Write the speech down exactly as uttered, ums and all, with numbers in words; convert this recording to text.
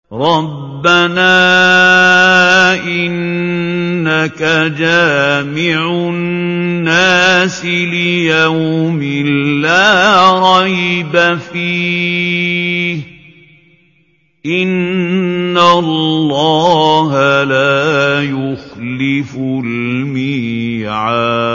رَبَّنَا إِنَّكَ جَامِعُ النَّاسِ لِيَوْمٍ لَّا رَيْبَ فِيهِ ۚ إِنَّ اللَّهَ لَا يُخْلِفُ الْمِيعَادَ